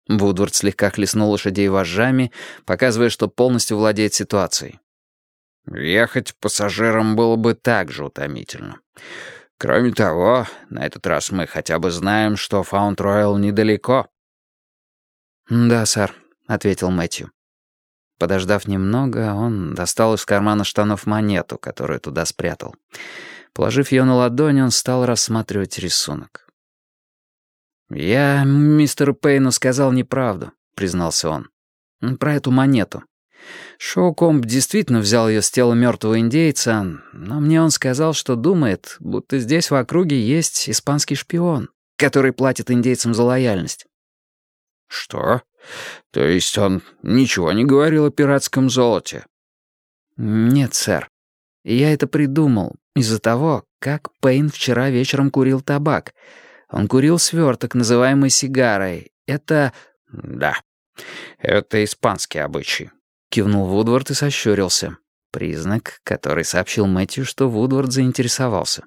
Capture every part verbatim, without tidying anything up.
Вудвард слегка хлестнул лошадей вожжами, показывая, что полностью владеет ситуацией. «Ехать пассажирам было бы так же утомительно. Кроме того, на этот раз мы хотя бы знаем, что Фаунд-Роял недалеко». «Да, сэр», — ответил Мэтью. Подождав немного, он достал из кармана штанов монету, которую туда спрятал. Положив ее на ладонь, он стал рассматривать рисунок. «Я мистеру Пейну сказал неправду», — признался он. «Про эту монету. Шоукомб действительно взял ее с тела мертвого индейца, но мне он сказал, что думает, будто здесь в округе есть испанский шпион, который платит индейцам за лояльность». «Что? То есть он ничего не говорил о пиратском золоте?» «Нет, сэр. Я это придумал из-за того, как Пейн вчера вечером курил табак. Он курил сверток, называемый сигарой. Это...» «Да, это испанский обычай», — кивнул Вудвард и сощурился. Признак, который сообщил Мэтью, что Вудвард заинтересовался.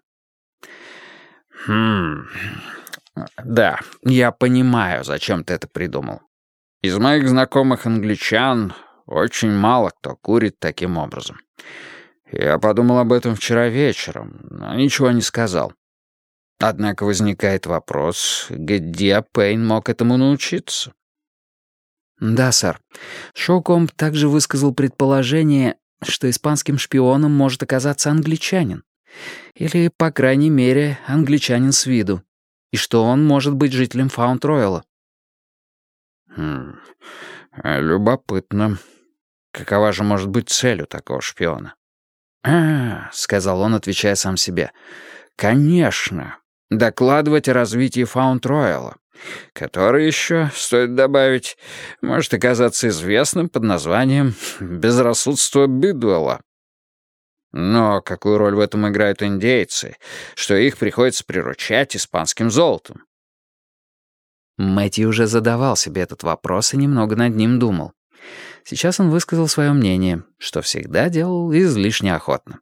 «Хм... Да, я понимаю, зачем ты это придумал. Из моих знакомых англичан очень мало кто курит таким образом. Я подумал об этом вчера вечером, но ничего не сказал. Однако возникает вопрос, где Пейн мог этому научиться?» «Да, сэр. Шоукомб также высказал предположение, что испанским шпионом может оказаться англичанин. Или, по крайней мере, англичанин с виду. И что он может быть жителем Фаунд-Рояла». Хм, любопытно. Какова же может быть цель у такого шпиона? «А, — сказал он, отвечая сам себе, — конечно, докладывать о развитии Фаунд-Рояла, который еще, стоит добавить, может оказаться известным под названием «Безрассудство Бидуэлла». Но какую роль в этом играют индейцы, что их приходится приручать испанским золотом?» Мэтью уже задавал себе этот вопрос и немного над ним думал. Сейчас он высказал свое мнение, что всегда делал излишне охотно.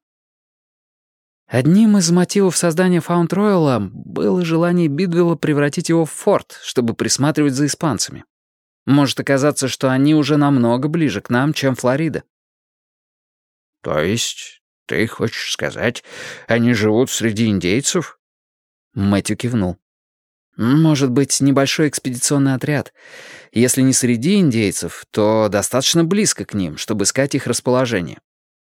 Одним из мотивов создания Фаунд-Рояла было желание Бидвелла превратить его в форт, чтобы присматривать за испанцами. Может оказаться, что они уже намного ближе к нам, чем Флорида. «То есть ты хочешь сказать, они живут среди индейцев?» Мэтью кивнул. «Может быть, небольшой экспедиционный отряд. Если не среди индейцев, то достаточно близко к ним, чтобы искать их расположение».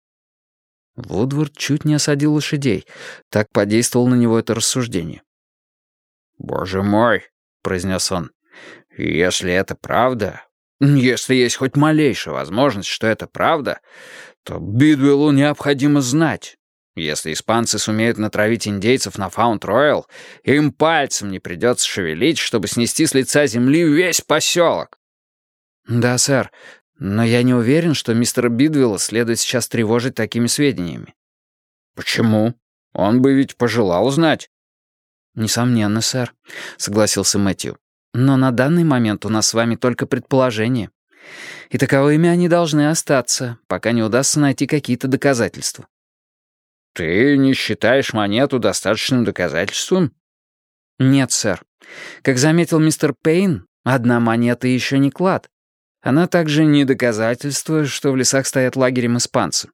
Вудвард чуть не осадил лошадей. Так подействовало на него это рассуждение. «Боже мой», — произнес он, — «если это правда, если есть хоть малейшая возможность, что это правда, то Бидуэллу необходимо знать. Если испанцы сумеют натравить индейцев на Фаунд-Роял, им пальцем не придется шевелить, чтобы снести с лица земли весь поселок». «Да, сэр, но я не уверен, что мистера Бидвелла следует сейчас тревожить такими сведениями». «Почему? Он бы ведь пожелал знать». «Несомненно, сэр», — согласился Мэтью. «Но на данный момент у нас с вами только предположения. И таковыми они должны остаться, пока не удастся найти какие-то доказательства». «Ты не считаешь монету достаточным доказательством?» «Нет, сэр. Как заметил мистер Пейн, одна монета еще не клад. Она также не доказательство, что в лесах стоят лагерем испанцы.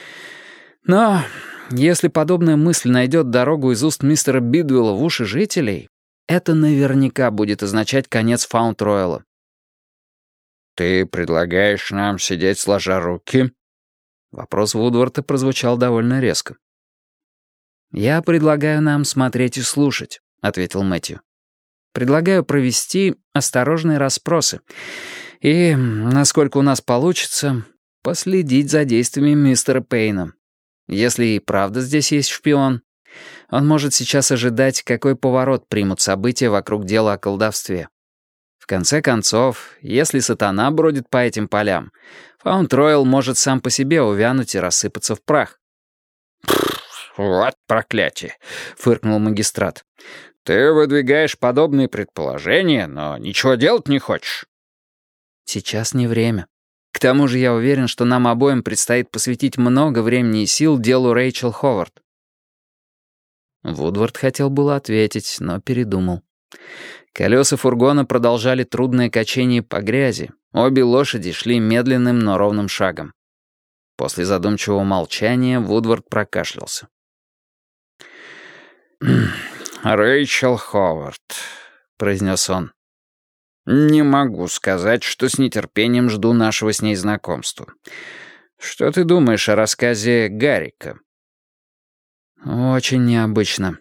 Но если подобная мысль найдет дорогу из уст мистера Бидвелла в уши жителей, это наверняка будет означать конец Фаунд-Рояла». «Ты предлагаешь нам сидеть сложа руки?» Вопрос Вудварда прозвучал довольно резко. «Я предлагаю нам смотреть и слушать», — ответил Мэтью. «Предлагаю провести осторожные расспросы и, насколько у нас получится, последить за действиями мистера Пейна. Если и правда здесь есть шпион, он может сейчас ожидать, какой поворот примут события вокруг дела о колдовстве. В конце концов, если сатана бродит по этим полям, Фаунд-Роял может сам по себе увянуть и рассыпаться в прах». «Вот проклятие!» — фыркнул магистрат. «Ты выдвигаешь подобные предположения, но ничего делать не хочешь». «Сейчас не время. К тому же я уверен, что нам обоим предстоит посвятить много времени и сил делу Рэйчел Ховард». Вудвард хотел было ответить, но передумал. Колеса фургона продолжали трудное качение по грязи. Обе лошади шли медленным, но ровным шагом. После задумчивого молчания Вудвард прокашлялся. «Рэйчел Ховард», — произнес он. «Не могу сказать, что с нетерпением жду нашего с ней знакомства. Что ты думаешь о рассказе Гаррика?» «Очень необычно».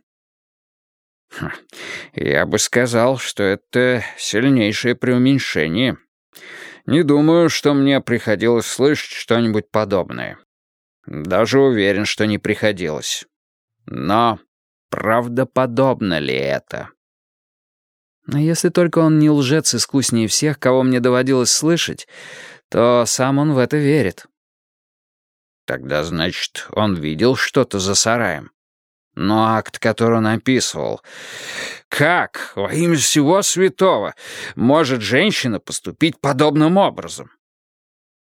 «Я бы сказал, что это сильнейшее преуменьшение. Не думаю, что мне приходилось слышать что-нибудь подобное. Даже уверен, что не приходилось. Но правдоподобно ли это?» Но если только он не лжец искуснее всех, кого мне доводилось слышать, то сам он в это верит. Тогда, значит, он видел что-то за сараем. Но акт, который он описывал... Как, во имя всего святого, может женщина поступить подобным образом?